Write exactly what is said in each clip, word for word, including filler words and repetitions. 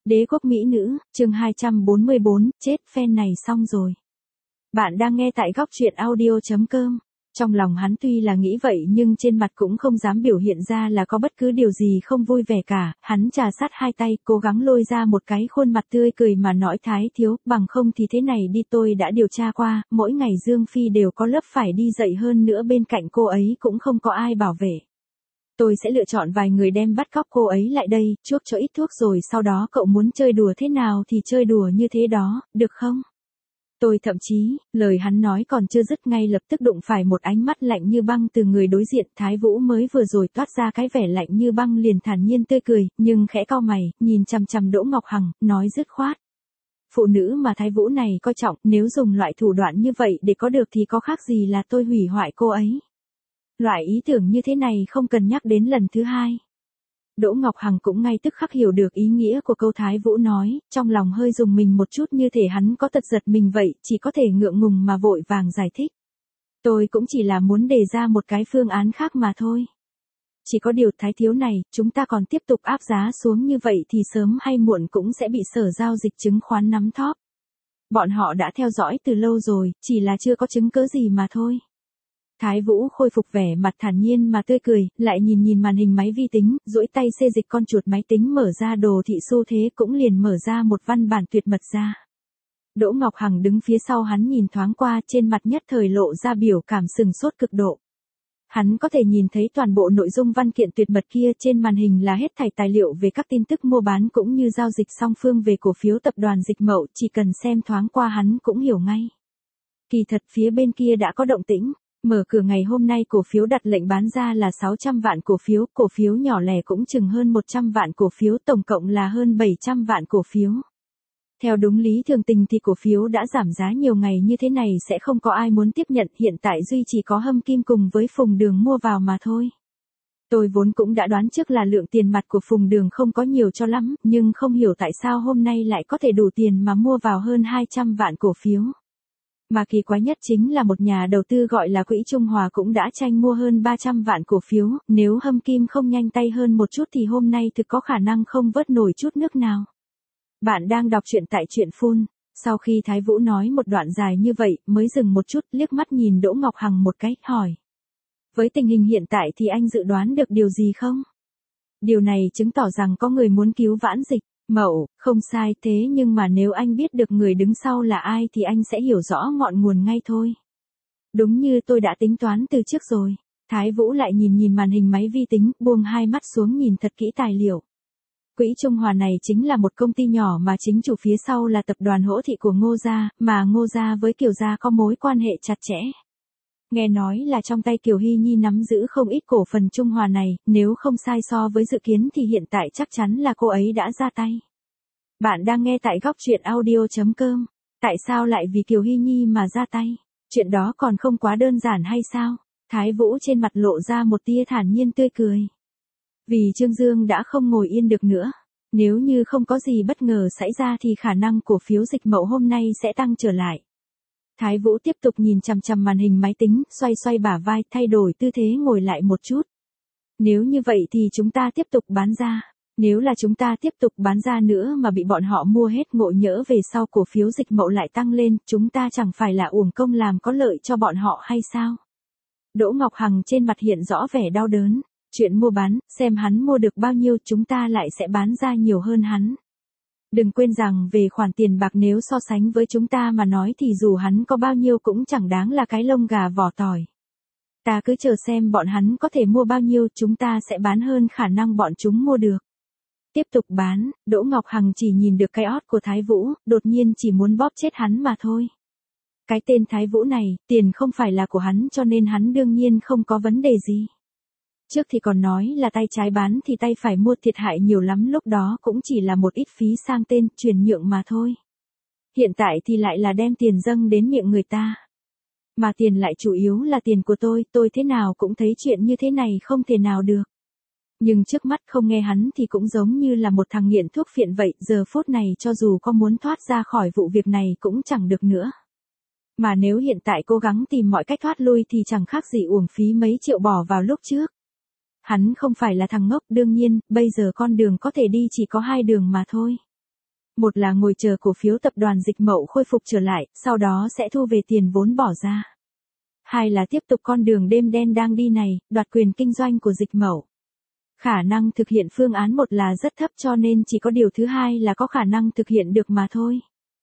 Đế quốc mỹ nữ, chương hai trăm bốn mươi bốn, chết fan này xong rồi. Bạn đang nghe tại góc truyện audio chấm com. Trong lòng hắn tuy là nghĩ vậy nhưng trên mặt cũng không dám biểu hiện ra là có bất cứ điều gì không vui vẻ cả, hắn trà sát hai tay, cố gắng lôi ra một cái khuôn mặt tươi cười mà nói Thái thiếu, bằng không thì thế này đi, tôi đã điều tra qua, mỗi ngày Dương Phi đều có lớp phải đi dậy, hơn nữa bên cạnh cô ấy cũng không có ai bảo vệ. Tôi sẽ lựa chọn vài người đem bắt cóc cô ấy lại đây, chuốc cho ít thuốc rồi sau đó cậu muốn chơi đùa thế nào thì chơi đùa như thế đó, được không? Tôi thậm chí, lời hắn nói còn chưa dứt ngay lập tức đụng phải một ánh mắt lạnh như băng từ người đối diện. Thái Vũ mới vừa rồi toát ra cái vẻ lạnh như băng liền thản nhiên tươi cười, nhưng khẽ cau mày, nhìn chằm chằm Đỗ Ngọc Hằng, nói dứt khoát. Phụ nữ mà Thái Vũ này coi trọng, nếu dùng loại thủ đoạn như vậy để có được thì có khác gì là tôi hủy hoại cô ấy. Loại ý tưởng như thế này không cần nhắc đến lần thứ hai. Đỗ Ngọc Hằng cũng ngay tức khắc hiểu được ý nghĩa của câu Thái Vũ nói, trong lòng hơi rùng mình một chút như thể hắn có tật giật mình vậy, chỉ có thể ngượng ngùng mà vội vàng giải thích. Tôi cũng chỉ là muốn đề ra một cái phương án khác mà thôi. Chỉ có điều Thái thiếu này, chúng ta còn tiếp tục áp giá xuống như vậy thì sớm hay muộn cũng sẽ bị Sở Giao dịch Chứng khoán nắm thóp. Bọn họ đã theo dõi từ lâu rồi, chỉ là chưa có chứng cớ gì mà thôi. Thái Vũ khôi phục vẻ mặt thản nhiên mà tươi cười, lại nhìn nhìn màn hình máy vi tính, duỗi tay xê dịch con chuột máy tính mở ra đồ thị xu thế, cũng liền mở ra một văn bản tuyệt mật ra. Đỗ Ngọc Hằng đứng phía sau hắn nhìn thoáng qua, trên mặt nhất thời lộ ra biểu cảm sừng sốt cực độ. Hắn có thể nhìn thấy toàn bộ nội dung văn kiện tuyệt mật kia, trên màn hình là hết thảy tài liệu về các tin tức mua bán cũng như giao dịch song phương về cổ phiếu tập đoàn Dịch Mậu, chỉ cần xem thoáng qua hắn cũng hiểu ngay. Kỳ thật phía bên kia đã có động tĩnh. Mở cửa ngày hôm nay cổ phiếu đặt lệnh bán ra là sáu trăm vạn cổ phiếu, cổ phiếu nhỏ lẻ cũng chừng hơn một trăm vạn cổ phiếu, tổng cộng là hơn bảy trăm vạn cổ phiếu. Theo đúng lý thường tình thì cổ phiếu đã giảm giá nhiều ngày như thế này sẽ không có ai muốn tiếp nhận, hiện tại duy chỉ có Hâm Kim cùng với Phùng Đường mua vào mà thôi. Tôi vốn cũng đã đoán trước là lượng tiền mặt của Phùng Đường không có nhiều cho lắm, nhưng không hiểu tại sao hôm nay lại có thể đủ tiền mà mua vào hơn hai trăm vạn cổ phiếu. Mà kỳ quái nhất chính là một nhà đầu tư gọi là Quỹ Trung Hòa cũng đã tranh mua hơn ba trăm vạn cổ phiếu, nếu Hâm Kim không nhanh tay hơn một chút thì hôm nay thực có khả năng không vớt nổi chút nước nào. Bạn đang đọc truyện tại truyện Phun. Sau khi Thái Vũ nói một đoạn dài như vậy, mới dừng một chút, liếc mắt nhìn Đỗ Ngọc Hằng một cái, hỏi. Với tình hình hiện tại thì anh dự đoán được điều gì không? Điều này chứng tỏ rằng có người muốn cứu vãn Dịch Mậu, không sai, thế nhưng mà nếu anh biết được người đứng sau là ai thì anh sẽ hiểu rõ ngọn nguồn ngay thôi. Đúng như tôi đã tính toán từ trước rồi. Thái Vũ lại nhìn nhìn màn hình máy vi tính, buông hai mắt xuống nhìn thật kỹ tài liệu. Quỹ Trung Hòa này chính là một công ty nhỏ mà chính chủ phía sau là tập đoàn Hỗ Thị của Ngô Gia, mà Ngô Gia với Kiều Gia có mối quan hệ chặt chẽ. Nghe nói là trong tay Kiều Hy Nhi nắm giữ không ít cổ phần Trung Hòa này, nếu không sai so với dự kiến thì hiện tại chắc chắn là cô ấy đã ra tay. Bạn đang nghe tại góc truyện audio chấm com. Tại sao lại vì Kiều Hy Nhi mà ra tay? Chuyện đó còn không quá đơn giản hay sao? Thái Vũ trên mặt lộ ra một tia thản nhiên tươi cười. Vì Trương Dương đã không ngồi yên được nữa. Nếu như không có gì bất ngờ xảy ra thì khả năng cổ phiếu Dịch Mậu hôm nay sẽ tăng trở lại. Thái Vũ tiếp tục nhìn chằm chằm màn hình máy tính, xoay xoay bả vai, thay đổi tư thế ngồi lại một chút. Nếu như vậy thì chúng ta tiếp tục bán ra. Nếu là chúng ta tiếp tục bán ra nữa mà bị bọn họ mua hết, ngộ nhỡ về sau cổ phiếu Dịch Mậu lại tăng lên, chúng ta chẳng phải là uổng công làm có lợi cho bọn họ hay sao? Đỗ Ngọc Hằng trên mặt hiện rõ vẻ đau đớn. Chuyện mua bán, xem hắn mua được bao nhiêu chúng ta lại sẽ bán ra nhiều hơn hắn. Đừng quên rằng về khoản tiền bạc nếu so sánh với chúng ta mà nói thì dù hắn có bao nhiêu cũng chẳng đáng là cái lông gà vỏ tỏi. Ta cứ chờ xem bọn hắn có thể mua bao nhiêu, chúng ta sẽ bán hơn khả năng bọn chúng mua được. Tiếp tục bán, Đỗ Ngọc Hằng chỉ nhìn được cái ót của Thái Vũ, đột nhiên chỉ muốn bóp chết hắn mà thôi. Cái tên Thái Vũ này, tiền không phải là của hắn cho nên hắn đương nhiên không có vấn đề gì. Trước thì còn nói là tay trái bán thì tay phải mua, thiệt hại nhiều lắm, lúc đó cũng chỉ là một ít phí sang tên, chuyển nhượng mà thôi. Hiện tại thì lại là đem tiền dâng đến miệng người ta. Mà tiền lại chủ yếu là tiền của tôi, tôi thế nào cũng thấy chuyện như thế này không thể nào được. Nhưng trước mắt không nghe hắn thì cũng giống như là một thằng nghiện thuốc phiện vậy, giờ phút này cho dù có muốn thoát ra khỏi vụ việc này cũng chẳng được nữa. Mà nếu hiện tại cố gắng tìm mọi cách thoát lui thì chẳng khác gì uổng phí mấy triệu bỏ vào lúc trước. Hắn không phải là thằng ngốc, đương nhiên, bây giờ con đường có thể đi chỉ có hai đường mà thôi. Một là ngồi chờ cổ phiếu tập đoàn Dịch Mậu khôi phục trở lại, sau đó sẽ thu về tiền vốn bỏ ra. Hai là tiếp tục con đường đêm đen đang đi này, đoạt quyền kinh doanh của Dịch Mậu. Khả năng thực hiện phương án một là rất thấp cho nên chỉ có điều thứ hai là có khả năng thực hiện được mà thôi.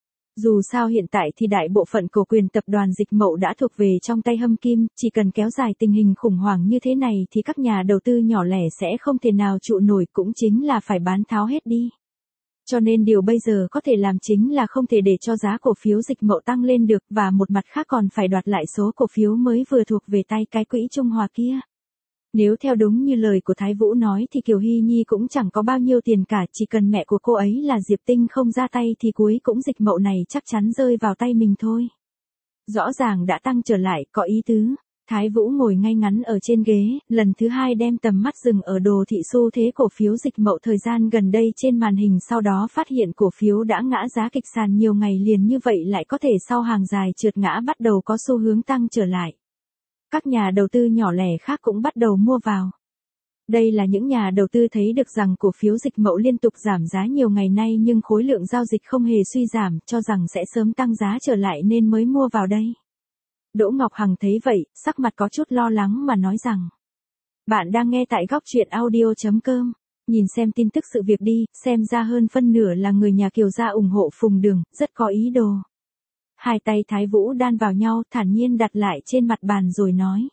Dù sao hiện tại thì đại bộ phận cổ quyền tập đoàn Dịch Mậu đã thuộc về trong tay Hâm Kim, chỉ cần kéo dài tình hình khủng hoảng như thế này thì các nhà đầu tư nhỏ lẻ sẽ không thể nào trụ nổi, cũng chính là phải bán tháo hết đi. Cho nên điều bây giờ có thể làm chính là không thể để cho giá cổ phiếu Dịch Mậu tăng lên được, và một mặt khác còn phải đoạt lại số cổ phiếu mới vừa thuộc về tay cái quỹ Trung Hòa kia. Nếu theo đúng như lời của Thái Vũ nói thì Kiều Hy Nhi cũng chẳng có bao nhiêu tiền cả, chỉ cần mẹ của cô ấy là Diệp Tinh không ra tay thì cuối cũng Dịch Mậu này chắc chắn rơi vào tay mình thôi. Rõ ràng đã tăng trở lại, có ý tứ. Thái Vũ ngồi ngay ngắn ở trên ghế, lần thứ hai đem tầm mắt dừng ở đồ thị xu thế cổ phiếu Dịch Mậu thời gian gần đây trên màn hình, sau đó phát hiện cổ phiếu đã ngã giá kịch sàn nhiều ngày liền như vậy lại có thể sau hàng dài trượt ngã bắt đầu có xu hướng tăng trở lại. Các nhà đầu tư nhỏ lẻ khác cũng bắt đầu mua vào. Đây là những nhà đầu tư thấy được rằng cổ phiếu Dịch Mậu liên tục giảm giá nhiều ngày nay nhưng khối lượng giao dịch không hề suy giảm, cho rằng sẽ sớm tăng giá trở lại nên mới mua vào đây. Đỗ Ngọc Hằng thấy vậy, sắc mặt có chút lo lắng mà nói rằng: Bạn đang nghe tại góc truyện audio chấm com. Nhìn xem tin tức sự việc đi, xem ra hơn phân nửa là người nhà Kiều gia ủng hộ Phùng Đường, rất có ý đồ. Hai tay Thái Vũ đan vào nhau, thản nhiên đặt lại trên mặt bàn rồi nói.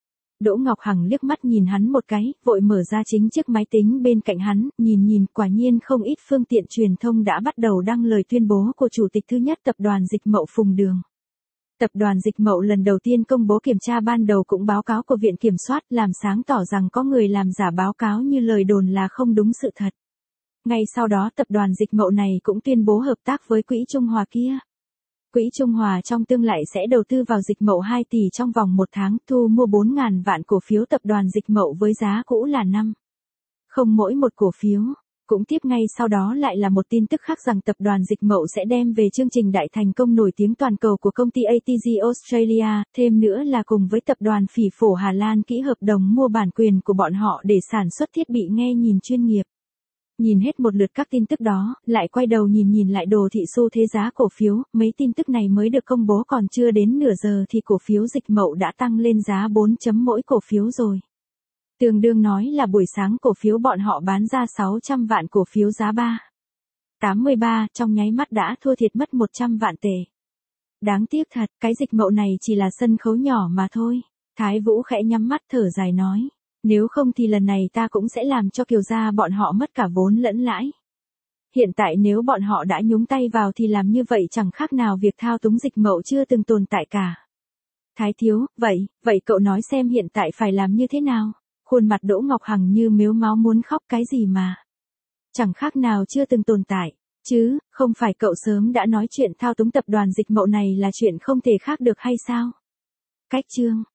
Đỗ Ngọc Hằng liếc mắt nhìn hắn một cái, vội mở ra chính chiếc máy tính bên cạnh hắn, nhìn nhìn, quả nhiên không ít phương tiện truyền thông đã bắt đầu đăng lời tuyên bố của chủ tịch thứ nhất tập đoàn Dịch Mậu Phùng Đường. Tập đoàn Dịch Mậu lần đầu tiên công bố kiểm tra ban đầu cũng báo cáo của Viện Kiểm soát, làm sáng tỏ rằng có người làm giả báo cáo như lời đồn là không đúng sự thật. Ngay sau đó tập đoàn Dịch Mậu này cũng tuyên bố hợp tác với quỹ Trung Hòa kia. Quỹ Trung Hòa trong tương lai sẽ đầu tư vào Dịch Mậu hai tỷ trong vòng một tháng, thu mua bốn nghìn vạn cổ phiếu tập đoàn Dịch Mậu với giá cũ là năm không mỗi một cổ phiếu. Cũng tiếp ngay sau đó lại là một tin tức khác rằng tập đoàn Dịch Mậu sẽ đem về chương trình đại thành công nổi tiếng toàn cầu của công ty a tê giê Australia, thêm nữa là cùng với tập đoàn Phỉ Phổ Hà Lan ký hợp đồng mua bản quyền của bọn họ để sản xuất thiết bị nghe nhìn chuyên nghiệp. Nhìn hết một lượt các tin tức đó, lại quay đầu nhìn nhìn lại đồ thị xu thế giá cổ phiếu, mấy tin tức này mới được công bố còn chưa đến nửa giờ thì cổ phiếu Dịch Mậu đã tăng lên giá bốn chấm mỗi cổ phiếu rồi. Tương đương nói là buổi sáng cổ phiếu bọn họ bán ra sáu trăm vạn cổ phiếu giá ba tám mươi ba, trong nháy mắt đã thua thiệt mất một trăm vạn tệ. Đáng tiếc thật, cái Dịch Mậu này chỉ là sân khấu nhỏ mà thôi. Thái Vũ khẽ nhắm mắt thở dài nói. Nếu không thì lần này ta cũng sẽ làm cho Kiều gia bọn họ mất cả vốn lẫn lãi. Hiện tại nếu bọn họ đã nhúng tay vào thì làm như vậy chẳng khác nào việc thao túng Dịch Mậu chưa từng tồn tại cả. Thái thiếu, vậy, vậy cậu nói xem hiện tại phải làm như thế nào? Khuôn mặt Đỗ Ngọc Hằng như mếu máo muốn khóc, cái gì mà chẳng khác nào chưa từng tồn tại, chứ, không phải cậu sớm đã nói chuyện thao túng tập đoàn Dịch Mậu này là chuyện không thể khác được hay sao? Cách chương